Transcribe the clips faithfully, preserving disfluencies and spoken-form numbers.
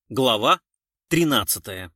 Глава тринадцатая.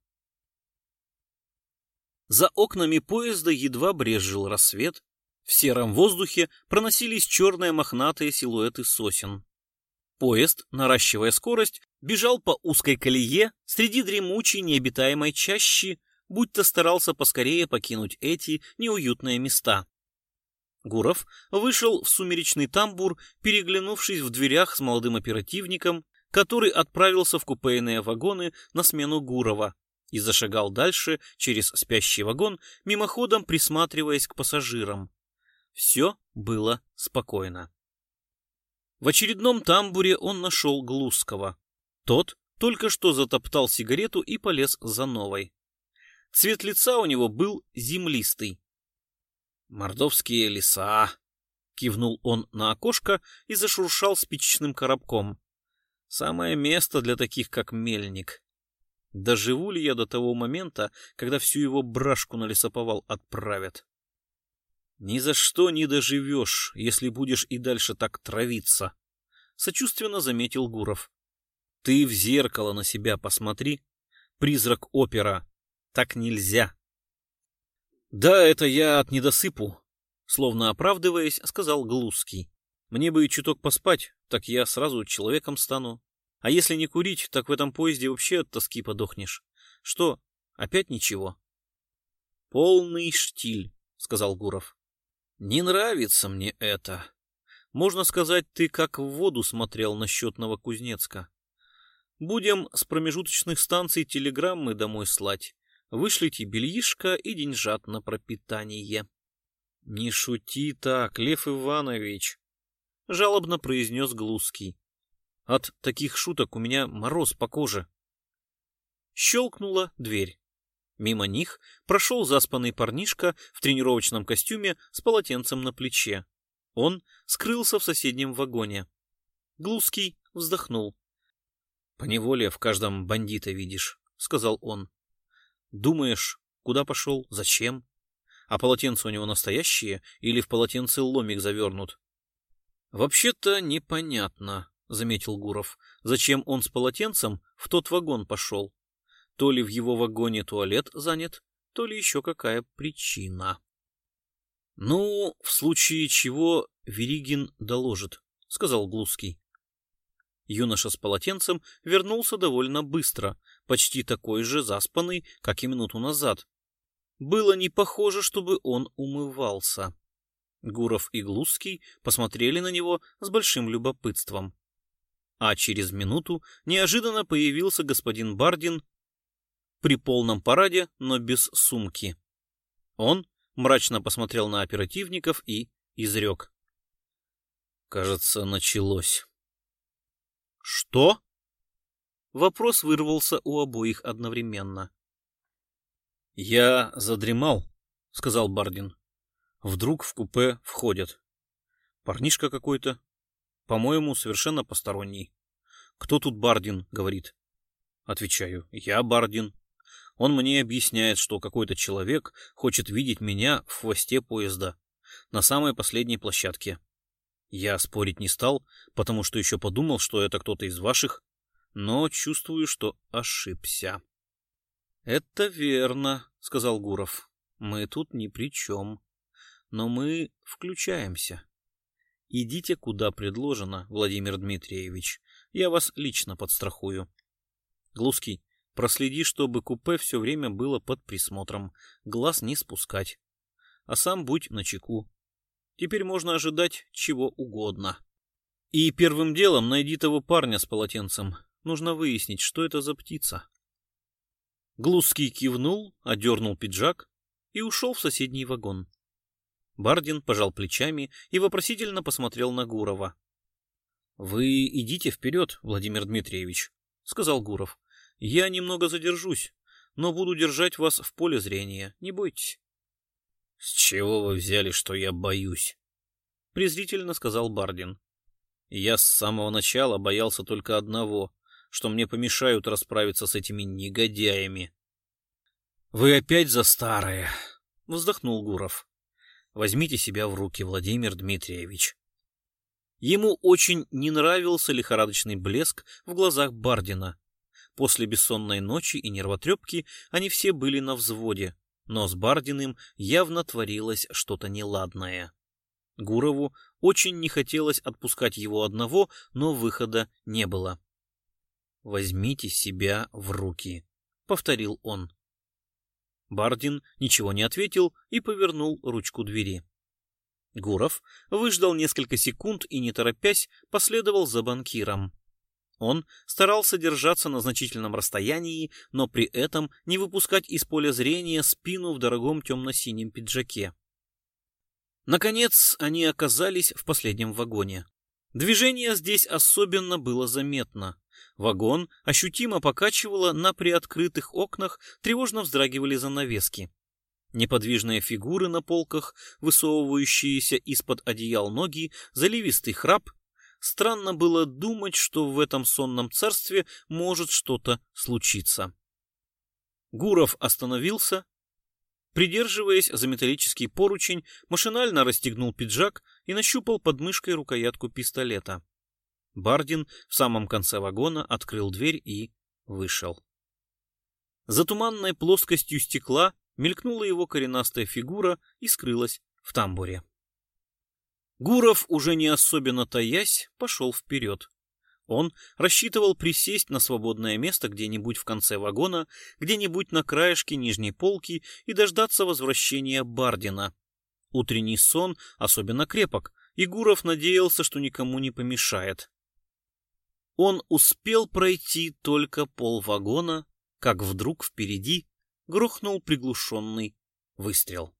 За окнами поезда едва брезжил рассвет, в сером воздухе проносились черные мохнатые силуэты сосен. Поезд, наращивая скорость, бежал по узкой колее среди дремучей необитаемой чащи, будто старался поскорее покинуть эти неуютные места. Гуров вышел в сумеречный тамбур, переглянувшись в дверях с молодым оперативником, который отправился в купейные вагоны на смену Гурова и зашагал дальше через спящий вагон, мимоходом присматриваясь к пассажирам. Все было спокойно. В очередном тамбуре он нашел Глузского. Тот только что затоптал сигарету и полез за новой. Цвет лица у него был землистый. «Мордовские леса», — кивнул он на окошко и зашуршал спичечным коробком. «Самое место для таких, как Мельник. Доживу ли я до того момента, когда всю его брашку на лесоповал отправят?» «Ни за что не доживешь, если будешь и дальше так травиться», — сочувственно заметил Гуров. «Ты в зеркало на себя посмотри, призрак опера. Так нельзя». «Да, это я от недосыпу», — словно оправдываясь, сказал Глузский. «Мне бы чуток поспать, так я сразу человеком стану. А если не курить, так в этом поезде вообще от тоски подохнешь. Что, опять ничего?» «Полный штиль», — сказал Гуров. «Не нравится мне это. Можно сказать, ты как в воду смотрел на счетного Кузнецка. Будем с промежуточных станций телеграммы домой слать. Вышлите бельишко и деньжат на пропитание». «Не шути так, Лев Иванович», — жалобно произнес Глузский. «От таких шуток у меня мороз по коже». Щелкнула дверь. Мимо них прошел заспанный парнишка в тренировочном костюме с полотенцем на плече. Он скрылся в соседнем вагоне. Глузский вздохнул. «Поневоле в каждом бандита видишь», — сказал он. «Думаешь, куда пошел, зачем? А полотенце у него настоящее или в полотенце ломик завернут?» «Вообще-то непонятно», — заметил Гуров, «зачем он с полотенцем в тот вагон пошел. То ли в его вагоне туалет занят, то ли еще какая причина». «Ну, в случае чего Веригин доложит», — сказал Глузский. Юноша с полотенцем вернулся довольно быстро, почти такой же заспанный, как и минуту назад. Было не похоже, чтобы он умывался. Гуров и Глузский посмотрели на него с большим любопытством. А через минуту неожиданно появился господин Бардин при полном параде, но без сумки. Он мрачно посмотрел на оперативников и изрек: «Кажется, началось». «Что?» Вопрос вырвался у обоих одновременно. «Я задремал», — сказал Бардин. «Вдруг в купе входят. Парнишка какой-то, по-моему, совершенно посторонний. Кто тут Бардин?» — говорит. Отвечаю: «Я Бардин». Он мне объясняет, что какой-то человек хочет видеть меня в хвосте поезда, на самой последней площадке. Я спорить не стал, потому что еще подумал, что это кто-то из ваших, но чувствую, что ошибся. «Это верно», — сказал Гуров. «Мы тут ни при чем. Но мы включаемся. Идите, куда предложено, Владимир Дмитриевич. Я вас лично подстрахую. Глузский, проследи, чтобы купе все время было под присмотром, глаз не спускать. А сам будь начеку. Теперь можно ожидать чего угодно. И первым делом найди того парня с полотенцем. Нужно выяснить, что это за птица». Глузский кивнул, одернул пиджак и ушел в соседний вагон. Бардин пожал плечами и вопросительно посмотрел на Гурова. «Вы идите вперед, Владимир Дмитриевич», — сказал Гуров. «Я немного задержусь, но буду держать вас в поле зрения, не бойтесь». «С чего вы взяли, что я боюсь?» — презрительно сказал Бардин. «Я с самого начала боялся только одного, что мне помешают расправиться с этими негодяями». «Вы опять за старое», — вздохнул Гуров. «Возьмите себя в руки, Владимир Дмитриевич». Ему очень не нравился лихорадочный блеск в глазах Бардина. После бессонной ночи и нервотрепки они все были на взводе, но с Бардиным явно творилось что-то неладное. Гурову очень не хотелось отпускать его одного, но выхода не было. «Возьмите себя в руки», — повторил он. Бардин ничего не ответил и повернул ручку двери. Гуров выждал несколько секунд и, не торопясь, последовал за банкиром. Он старался держаться на значительном расстоянии, но при этом не выпускать из поля зрения спину в дорогом темно-синем пиджаке. Наконец, они оказались в последнем вагоне. Движение здесь особенно было заметно. Вагон ощутимо покачивало, на приоткрытых окнах тревожно вздрагивали занавески. Неподвижные фигуры на полках, высовывающиеся из-под одеял ноги, заливистый храп. Странно было думать, что в этом сонном царстве может что-то случиться. Гуров остановился, придерживаясь за металлический поручень, машинально расстегнул пиджак и нащупал под мышкой рукоятку пистолета. Бардин в самом конце вагона открыл дверь и вышел. За туманной плоскостью стекла мелькнула его коренастая фигура и скрылась в тамбуре. Гуров, уже не особенно таясь, пошел вперед. Он рассчитывал присесть на свободное место где-нибудь в конце вагона, где-нибудь на краешке нижней полки и дождаться возвращения Бардина. Утренний сон особенно крепок, и Гуров надеялся, что никому не помешает. Он успел пройти только полвагона, как вдруг впереди грохнул приглушенный выстрел.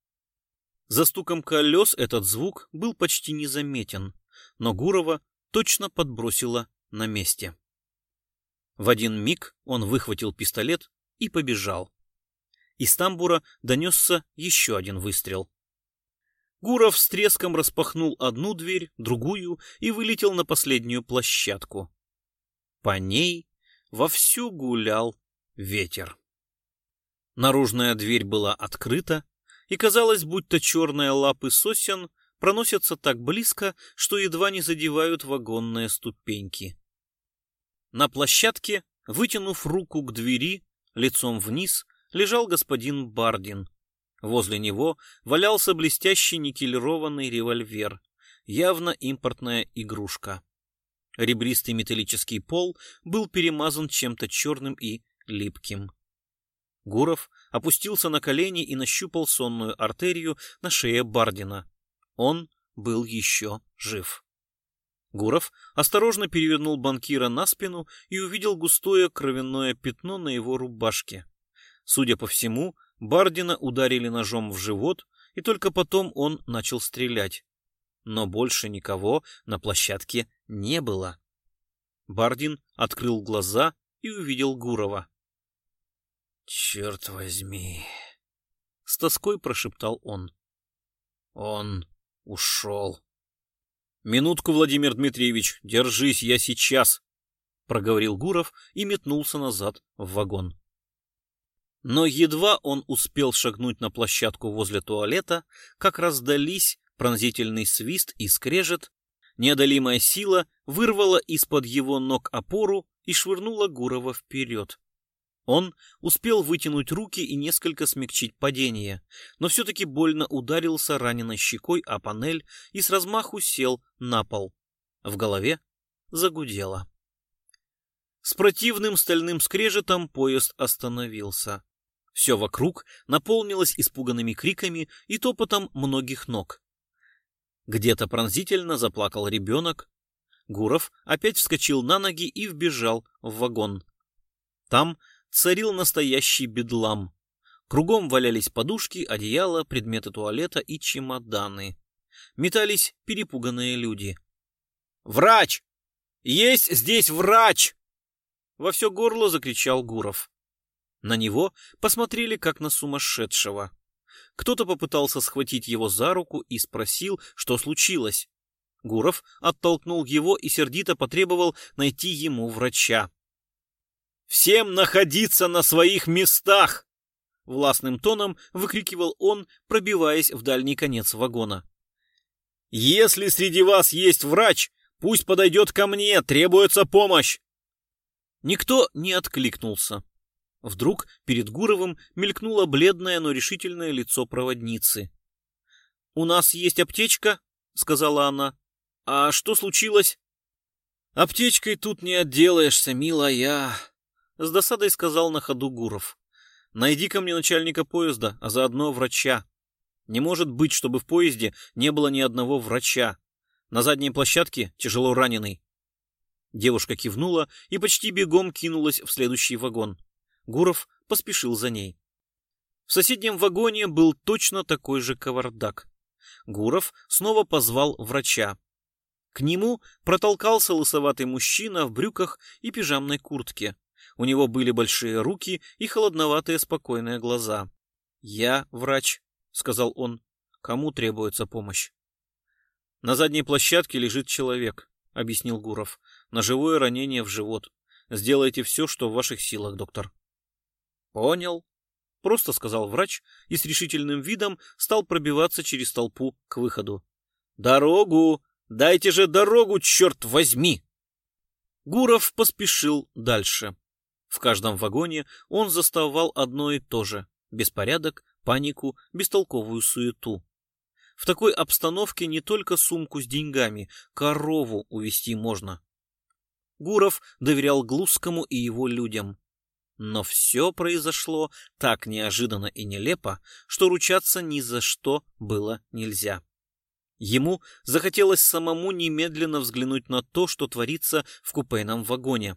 За стуком колес этот звук был почти незаметен, но Гурова точно подбросило на месте. В один миг он выхватил пистолет и побежал. Из тамбура донесся еще один выстрел. Гуров с треском распахнул одну дверь, другую и вылетел на последнюю площадку. По ней вовсю гулял ветер. Наружная дверь была открыта, и казалось, будто черные лапы сосен проносятся так близко, что едва не задевают вагонные ступеньки. На площадке, вытянув руку к двери, лицом вниз, лежал господин Бардин. Возле него валялся блестящий никелированный револьвер, явно импортная игрушка. Ребристый металлический пол был перемазан чем-то черным и липким. Гуров опустился на колени и нащупал сонную артерию на шее Бардина. Он был еще жив. Гуров осторожно перевернул банкира на спину и увидел густое кровяное пятно на его рубашке. Судя по всему, Бардина ударили ножом в живот, и только потом он начал стрелять. Но больше никого на площадке не было. Бардин открыл глаза и увидел Гурова. «Черт возьми!» — с тоской прошептал он. «Он ушел». «Минутку, Владимир Дмитриевич, держись, я сейчас!» — проговорил Гуров и метнулся назад в вагон. Но едва он успел шагнуть на площадку возле туалета, как раздались пронзительный свист и скрежет, неодолимая сила вырвала из-под его ног опору и швырнула Гурова вперед. Он успел вытянуть руки и несколько смягчить падение, но все-таки больно ударился раненой щекой о панель и с размаху сел на пол. В голове загудело. С противным стальным скрежетом поезд остановился. Все вокруг наполнилось испуганными криками и топотом многих ног. Где-то пронзительно заплакал ребенок. Гуров опять вскочил на ноги и вбежал в вагон. Там царил настоящий бедлам. Кругом валялись подушки, одеяла, предметы туалета и чемоданы. Метались перепуганные люди. «Врач! Есть здесь врач!» Во все горло закричал Гуров. На него посмотрели как на сумасшедшего. Кто-то попытался схватить его за руку и спросил, что случилось. Гуров оттолкнул его и сердито потребовал найти ему врача. «Всем находиться на своих местах!» — властным тоном выкрикивал он, пробиваясь в дальний конец вагона. «Если среди вас есть врач, пусть подойдет ко мне, требуется помощь!» Никто не откликнулся. Вдруг перед Гуровым мелькнуло бледное, но решительное лицо проводницы. «У нас есть аптечка», — сказала она. «А что случилось?» «Аптечкой тут не отделаешься, милая», — с досадой сказал на ходу Гуров. «Найди-ка мне начальника поезда, а заодно врача. Не может быть, чтобы в поезде не было ни одного врача. На задней площадке тяжело раненый». Девушка кивнула и почти бегом кинулась в следующий вагон. Гуров поспешил за ней. В соседнем вагоне был точно такой же кавардак. Гуров снова позвал врача. К нему протолкался лысоватый мужчина в брюках и пижамной куртке. У него были большие руки и холодноватые спокойные глаза. «Я врач», — сказал он. «Кому требуется помощь?» «На задней площадке лежит человек», — объяснил Гуров. «Ножевое ранение в живот. Сделайте все, что в ваших силах, доктор». «Понял», — просто сказал врач и с решительным видом стал пробиваться через толпу к выходу. «Дорогу! Дайте же дорогу, черт возьми!» Гуров поспешил дальше. В каждом вагоне он заставал одно и то же — беспорядок, панику, бестолковую суету. В такой обстановке не только сумку с деньгами, корову увезти можно. Гуров доверял Глузскому и его людям. Но все произошло так неожиданно и нелепо, что ручаться ни за что было нельзя. Ему захотелось самому немедленно взглянуть на то, что творится в купейном вагоне.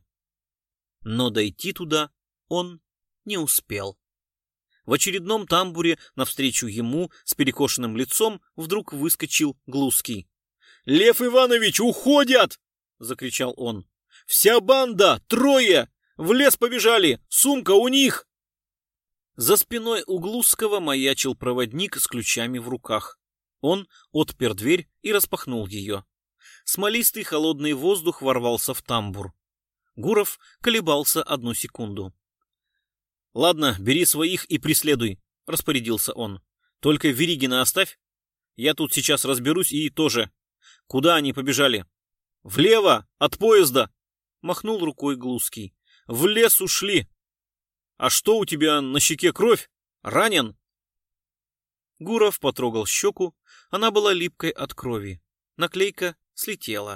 Но дойти туда он не успел. В очередном тамбуре навстречу ему с перекошенным лицом вдруг выскочил Глузский. «Лев Иванович, уходят!» — закричал он. «Вся банда! Трое! В лес побежали! Сумка у них!» За спиной у Глузского маячил проводник с ключами в руках. Он отпер дверь и распахнул ее. Смолистый холодный воздух ворвался в тамбур. Гуров колебался одну секунду. «Ладно, бери своих и преследуй», — распорядился он. «Только Веригина оставь. Я тут сейчас разберусь и тоже. Куда они побежали?» «Влево! От поезда!» — махнул рукой Глузский. «В лес ушли! А что у тебя на щеке кровь? Ранен?» Гуров потрогал щеку, она была липкой от крови. Наклейка слетела.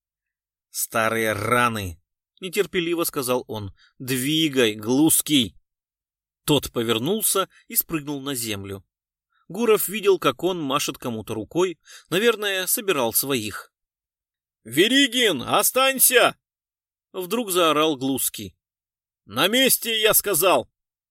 «Старые раны!» — нетерпеливо сказал он. «Двигай, Глузский!» Тот повернулся и спрыгнул на землю. Гуров видел, как он машет кому-то рукой, наверное, собирал своих. «Веригин, останься!» Вдруг заорал Глузский. «На месте, я сказал!»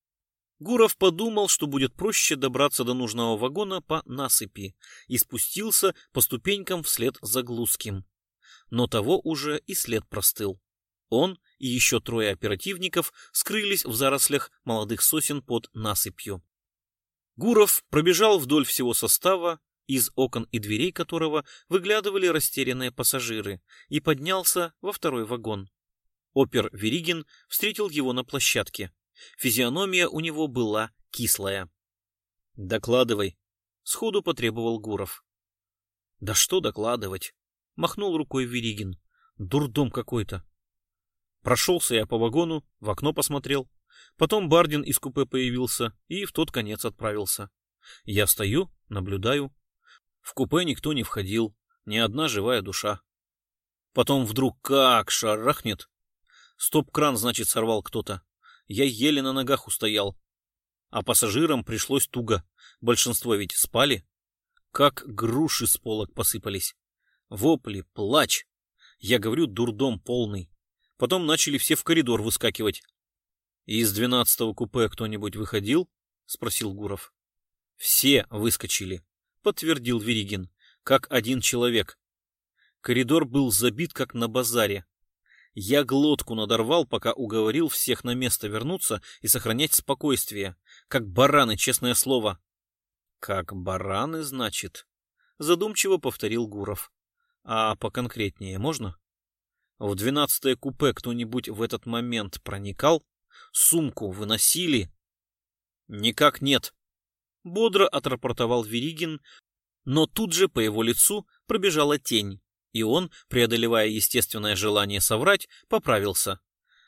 Гуров подумал, что будет проще добраться до нужного вагона по насыпи, и спустился по ступенькам вслед за Глузским. Но того уже и след простыл. Он и еще трое оперативников скрылись в зарослях молодых сосен под насыпью. Гуров пробежал вдоль всего состава, из окон и дверей которого выглядывали растерянные пассажиры, и поднялся во второй вагон. Опер Веригин встретил его на площадке. Физиономия у него была кислая. «Докладывай», — сходу потребовал Гуров. «Да что докладывать?» — махнул рукой Веригин. «Дурдом какой-то. Прошелся я по вагону, в окно посмотрел. Потом Бардин из купе появился и в тот конец отправился. Я стою, наблюдаю. В купе никто не входил, ни одна живая душа. Потом вдруг как шарахнет. Стоп-кран, значит, сорвал кто-то. Я еле на ногах устоял. А пассажирам пришлось туго. Большинство ведь спали. Как груши с полок посыпались. Вопли, плач. Я говорю, дурдом полный. Потом начали все в коридор выскакивать. — Из двенадцатого купе кто-нибудь выходил? — спросил Гуров. — Все выскочили, — подтвердил Веригин, — как один человек. Коридор был забит, как на базаре. Я глотку надорвал, пока уговорил всех на место вернуться и сохранять спокойствие. Как бараны, честное слово. — Как бараны, значит? — задумчиво повторил Гуров. — А поконкретнее можно? В двенадцатое купе кто-нибудь в этот момент проникал? Сумку выносили? — Никак нет. Бодро отрапортовал Веригин, но тут же по его лицу пробежала тень, и он, преодолевая естественное желание соврать, поправился.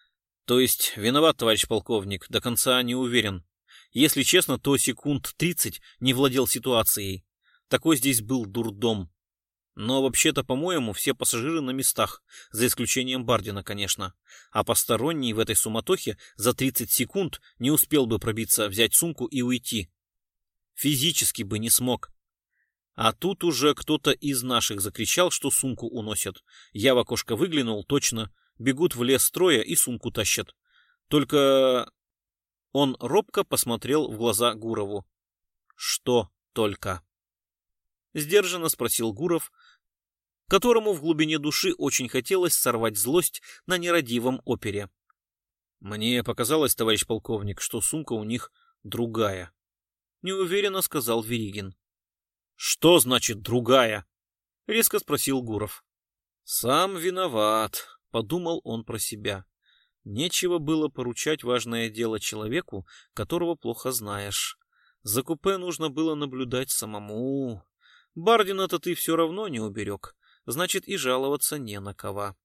То есть виноват, товарищ полковник, до конца не уверен. Если честно, то секунд тридцать не владел ситуацией. Такой здесь был дурдом. Но вообще-то, по-моему, все пассажиры на местах, за исключением Бардина, конечно. А посторонний в этой суматохе за тридцать секунд не успел бы пробиться, взять сумку и уйти. Физически бы не смог. А тут уже кто-то из наших закричал, что сумку уносят. Я в окошко выглянул, точно. Бегут в лес трое и сумку тащат. Только... Он робко посмотрел в глаза Гурову. Что только? Сдержанно спросил Гуров, которому в глубине души очень хотелось сорвать злость на нерадивом опере. Мне показалось, товарищ полковник, что сумка у них другая. Неуверенно сказал Веригин. Что значит другая? Резко спросил Гуров. Сам виноват, подумал он про себя. Нечего было поручать важное дело человеку, которого плохо знаешь. За купе нужно было наблюдать самому. Бардина-то ты все равно не уберег, значит и жаловаться не на кого.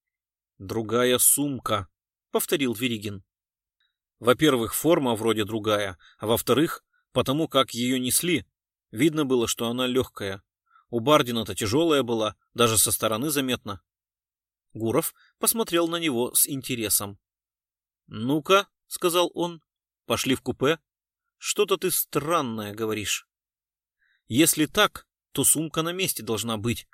Другая сумка, повторил Веригин. Во-первых, форма вроде другая, а во-вторых, потому как ее несли, видно было, что она легкая. У Бардина-то тяжелая была, даже со стороны заметно. Гуров посмотрел на него с интересом. «Ну-ка», — сказал он, — «пошли в купе. Что-то ты странное говоришь. Если так, то сумка на месте должна быть».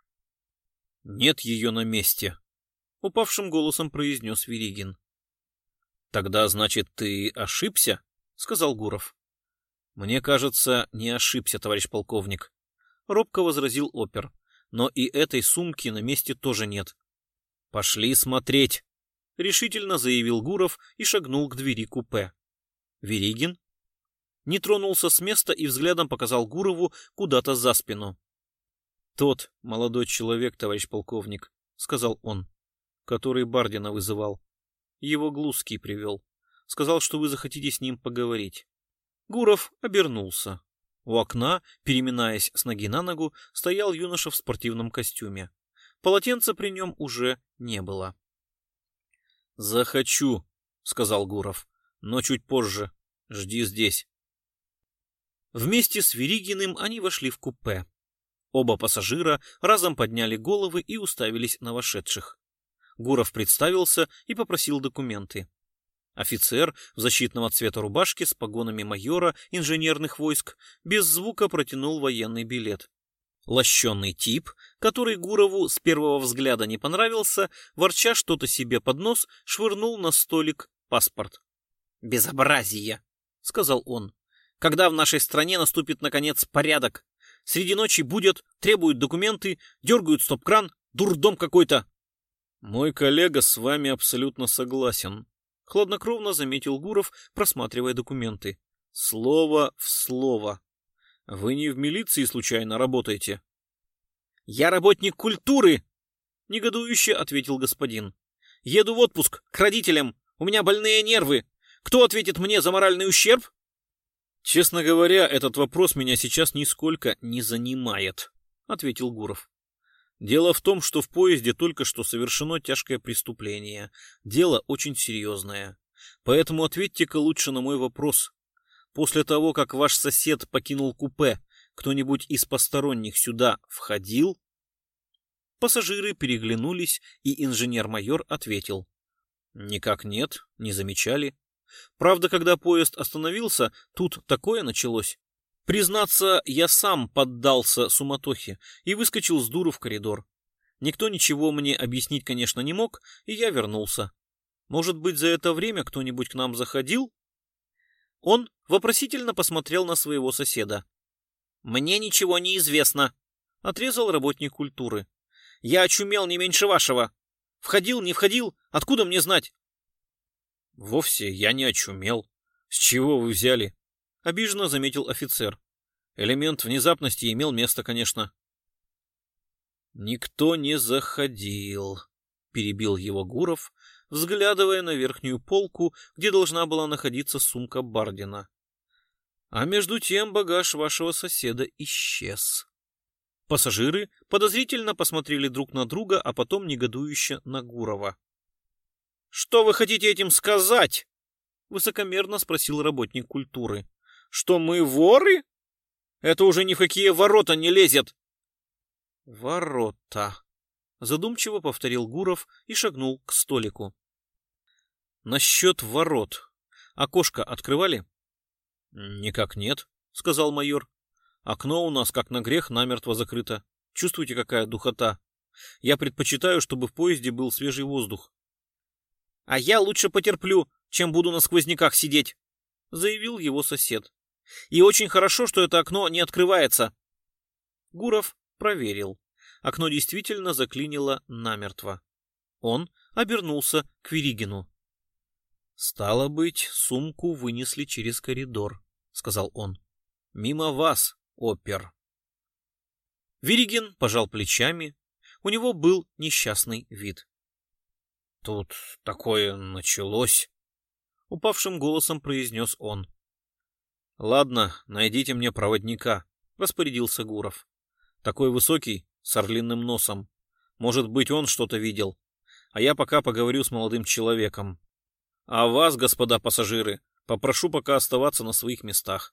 «Нет ее на месте», — упавшим голосом произнес Веригин. «Тогда, значит, ты ошибся?» — сказал Гуров. «Мне кажется, не ошибся, товарищ полковник», — робко возразил опер. «Но и этой сумки на месте тоже нет». «Пошли смотреть», — решительно заявил Гуров и шагнул к двери купе. Веригин не тронулся с места и взглядом показал Гурову куда-то за спину. «Тот молодой человек, товарищ полковник», — сказал он, — «который Бардина вызывал. Его Глузский привел. Сказал, что вы захотите с ним поговорить». Гуров обернулся. У окна, переминаясь с ноги на ногу, стоял юноша в спортивном костюме. Полотенца при нем уже не было. «Захочу», — сказал Гуров, — «но чуть позже. Жди здесь». Вместе с Веригиным они вошли в купе. Оба пассажира разом подняли головы и уставились на вошедших. Гуров представился и попросил документы. Офицер в защитного цвета рубашке с погонами майора инженерных войск без звука протянул военный билет. Лощеный тип, который Гурову с первого взгляда не понравился, ворча что-то себе под нос, швырнул на столик паспорт. «Безобразие!» — сказал он. «Когда в нашей стране наступит, наконец, порядок? Среди ночи будут, требуют документы, дергают стоп-кран, дурдом какой-то!» «Мой коллега с вами абсолютно согласен», — хладнокровно заметил Гуров, просматривая документы. «Слово в слово. Вы не в милиции случайно работаете?» «Я работник культуры!» — негодующе ответил господин. «Еду в отпуск к родителям. У меня больные нервы. Кто ответит мне за моральный ущерб?» «Честно говоря, этот вопрос меня сейчас нисколько не занимает», — ответил Гуров. «Дело в том, что в поезде только что совершено тяжкое преступление. Дело очень серьезное. Поэтому ответьте-ка лучше на мой вопрос. После того, как ваш сосед покинул купе, кто-нибудь из посторонних сюда входил?» Пассажиры переглянулись, и инженер-майор ответил. «Никак нет, не замечали. Правда, когда поезд остановился, тут такое началось. Признаться, я сам поддался суматохе и выскочил с дуру в коридор. Никто ничего мне объяснить, конечно, не мог, и я вернулся. Может быть, за это время кто-нибудь к нам заходил?» Он вопросительно посмотрел на своего соседа. «Мне ничего не известно», — отрезал работник культуры. «Я очумел не меньше вашего. Входил, не входил, откуда мне знать?» «Вовсе я не очумел. С чего вы взяли?» — обиженно заметил офицер. «Элемент внезапности имел место, конечно». «Никто не заходил», — перебил его Гуров, взглядывая на верхнюю полку, где должна была находиться сумка Бардина. «А между тем багаж вашего соседа исчез». Пассажиры подозрительно посмотрели друг на друга, а потом негодующе на Гурова. Что вы хотите этим сказать? Высокомерно спросил работник культуры. Что мы воры? Это уже ни в какие ворота не лезет. Ворота. Задумчиво повторил Гуров и шагнул к столику. Насчет ворот. Окошко открывали? Никак нет, сказал майор. Окно у нас, как на грех, намертво закрыто. Чувствуете, какая духота? Я предпочитаю, чтобы в поезде был свежий воздух. А я лучше потерплю, чем буду на сквозняках сидеть, заявил его сосед. И очень хорошо, что это окно не открывается. Гуров проверил. Окно действительно заклинило намертво. Он обернулся к Веригину. «Стало быть, сумку вынесли через коридор», — сказал он. «Мимо вас, опер». Веригин пожал плечами. У него был несчастный вид. «Тут такое началось», — упавшим голосом произнес он. «Ладно, найдите мне проводника», — распорядился Гуров. «Такой высокий, с орлиным носом. Может быть, он что-то видел. А я пока поговорю с молодым человеком. А вас, господа пассажиры, попрошу пока оставаться на своих местах».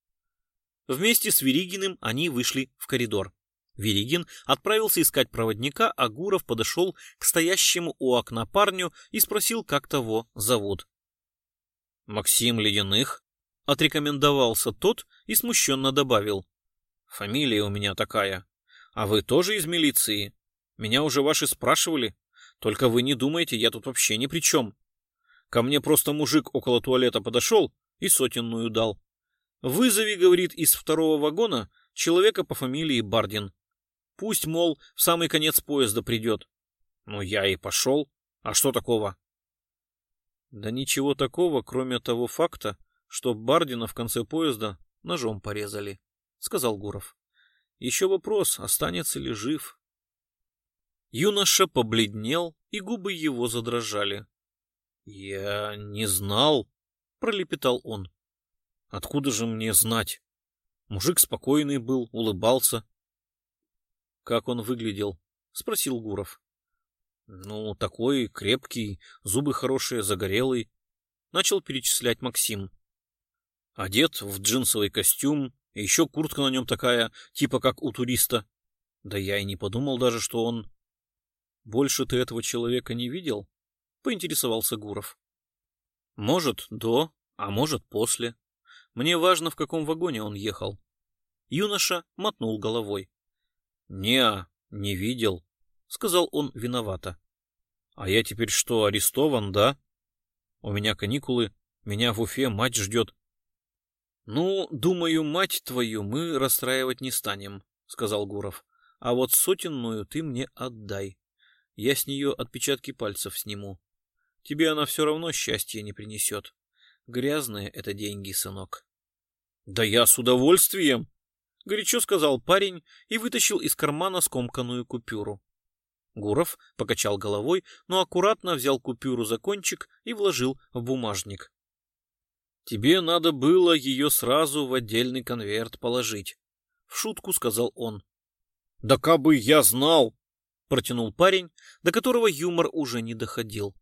Вместе с Веригиным они вышли в коридор. Веригин отправился искать проводника, а Гуров подошел к стоящему у окна парню и спросил, как того зовут. «Максим Ледяных», — отрекомендовался тот и смущенно добавил. «Фамилия у меня такая. А вы тоже из милиции? Меня уже ваши спрашивали. Только вы не думайте, я тут вообще ни при чем. Ко мне просто мужик около туалета подошел и сотенную дал. Вызови, говорит, из второго вагона человека по фамилии Бардин. Пусть, мол, в самый конец поезда придет. Ну, я и пошел. А что такого?» «Да ничего такого, кроме того факта, что Бардина в конце поезда ножом порезали», — сказал Гуров. «Еще вопрос, останется ли жив». Юноша побледнел, и губы его задрожали. «Я не знал», — пролепетал он. «Откуда же мне знать? Мужик спокойный был, улыбался». «Как он выглядел?» — спросил Гуров. «Ну, такой крепкий, зубы хорошие, загорелый», — начал перечислять Максим. «Одет в джинсовый костюм, и еще куртка на нем такая, типа как у туриста. Да я и не подумал даже, что он...» «Больше ты этого человека не видел?» — поинтересовался Гуров. «Может, до, а может, после. Мне важно, в каком вагоне он ехал». Юноша мотнул головой. «Не, не видел», — сказал он виновато. «А я теперь что, арестован, да? У меня каникулы, меня в Уфе мать ждет». «Ну, думаю, мать твою мы расстраивать не станем», — сказал Гуров. «А вот сотенную ты мне отдай. Я с нее отпечатки пальцев сниму. Тебе она все равно счастья не принесет. Грязные это деньги, сынок». «Да я с удовольствием», — горячо сказал парень и вытащил из кармана скомканную купюру. Гуров покачал головой, но аккуратно взял купюру за кончик и вложил в бумажник. «Тебе надо было ее сразу в отдельный конверт положить», — в шутку сказал он. «Да кабы я знал», — протянул парень, до которого юмор уже не доходил.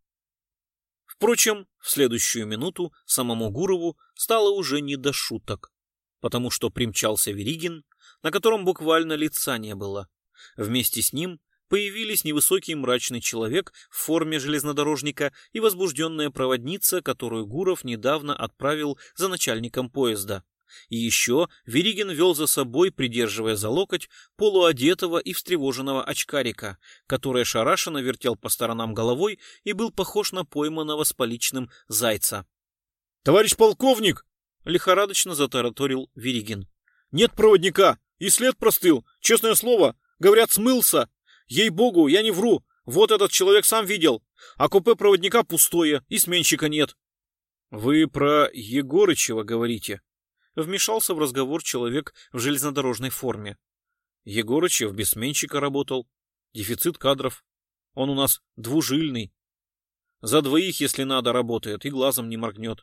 Впрочем, в следующую минуту самому Гурову стало уже не до шуток, потому что примчался Веригин, на котором буквально лица не было. Вместе с ним появились невысокий мрачный человек в форме железнодорожника и возбужденная проводница, которую Гуров недавно отправил за начальником поезда. И еще Веригин вел за собой, придерживая за локоть, полуодетого и встревоженного очкарика, который ошарашенно вертел по сторонам головой и был похож на пойманного с поличным зайца. «Товарищ полковник!» — лихорадочно затараторил Веригин. «Нет проводника! И след простыл! Честное слово! Говорят, смылся! Ей-богу, я не вру! Вот этот человек сам видел! А купе проводника пустое, и сменщика нет!» «Вы про Егорычева говорите?» Вмешался в разговор человек в железнодорожной форме. «Егорычев без сменщика работал. Дефицит кадров. Он у нас двужильный. За двоих, если надо, работает и глазом не моргнет.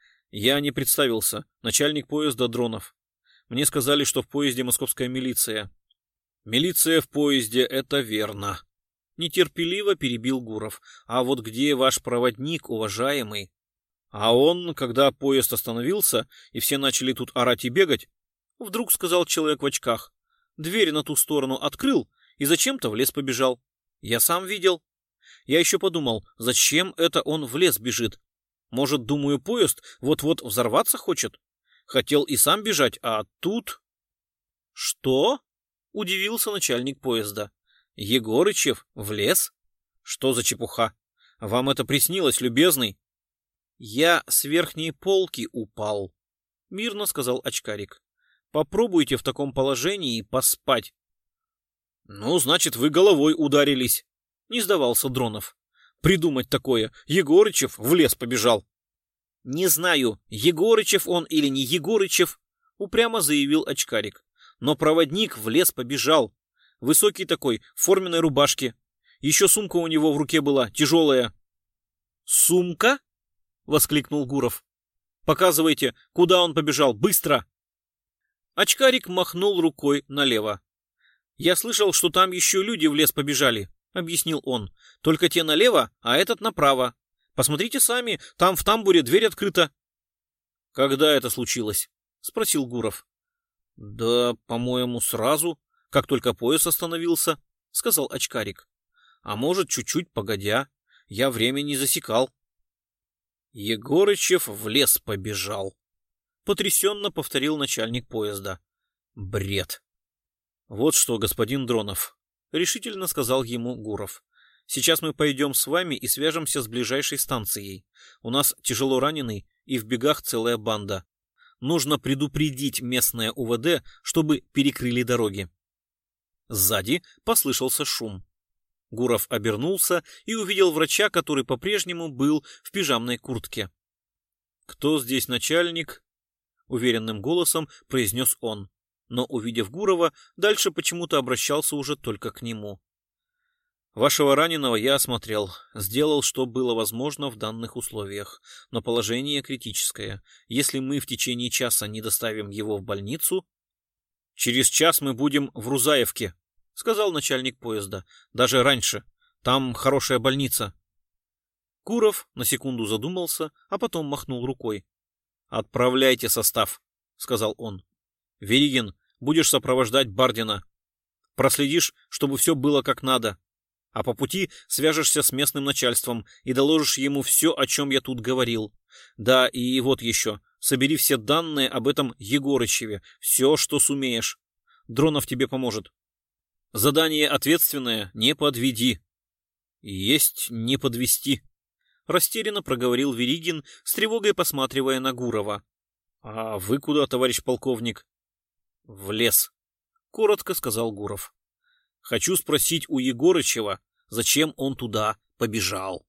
Я не представился. Начальник поезда Дронов. Мне сказали, что в поезде московская милиция». «Милиция в поезде, это верно», Нетерпеливо перебил Гуров. А вот где ваш проводник, уважаемый? А он, когда поезд остановился, и все начали тут орать и бегать, вдруг сказал человек в очках. Дверь на ту сторону открыл и зачем-то в лес побежал. Я сам видел. Я еще подумал, зачем это он в лес бежит? Может, думаю, поезд вот-вот взорваться хочет? Хотел и сам бежать, а тут... Что? Удивился начальник поезда. Егорычев в лес? Что за чепуха? Вам это приснилось, любезный? Я с верхней полки упал, мирно сказал очкарик. Попробуйте в таком положении поспать. Ну, значит, вы головой ударились, не сдавался Дронов. Придумать такое, Егорычев в лес побежал. Не знаю, Егорычев он или не Егорычев, упрямо заявил очкарик. Но проводник в лес побежал. Высокий такой, в форменной рубашке. Еще сумка у него в руке была, тяжелая. Сумка? Воскликнул Гуров. Показывайте, куда он побежал, быстро! Очкарик махнул рукой налево. Я слышал, что там еще люди в лес побежали, объяснил он. Только те налево, а этот направо. Посмотрите сами, там в тамбуре дверь открыта. Когда это случилось? Спросил Гуров. Да, по-моему, сразу, как только поезд остановился, сказал очкарик. А может, чуть-чуть погодя, я время не засекал. Егорычев в лес побежал, потрясенно повторил начальник поезда. Бред. Вот что, господин Дронов, решительно сказал ему Гуров. Сейчас мы пойдем с вами и свяжемся с ближайшей станцией. У нас тяжело раненый и в бегах целая банда. Нужно предупредить местное УВД, чтобы перекрыли дороги. Сзади послышался шум. Гуров обернулся и увидел врача, который по-прежнему был в пижамной куртке. «Кто здесь начальник?» — уверенным голосом произнес он, но, увидев Гурова, дальше почему-то обращался уже только к нему. «Вашего раненого я осмотрел, сделал, что было возможно в данных условиях, но положение критическое. Если мы в течение часа не доставим его в больницу...» «Через час мы будем в Рузаевке», — сказал начальник поезда. «Даже раньше. Там хорошая больница». Гуров на секунду задумался, а потом махнул рукой. «Отправляйте состав», — сказал он. «Веригин, будешь сопровождать Бардина. Проследишь, чтобы все было как надо. А по пути свяжешься с местным начальством и доложишь ему все, о чем я тут говорил. Да, и вот еще. Собери все данные об этом Егорычеве. Все, что сумеешь. Дронов тебе поможет. Задание ответственное, не подведи». «Есть не подвести», — растерянно проговорил Веригин, с тревогой посматривая на Гурова. «А вы куда, товарищ полковник?» «В лес», — коротко сказал Гуров. «Хочу спросить у Егорычева, зачем он туда побежал».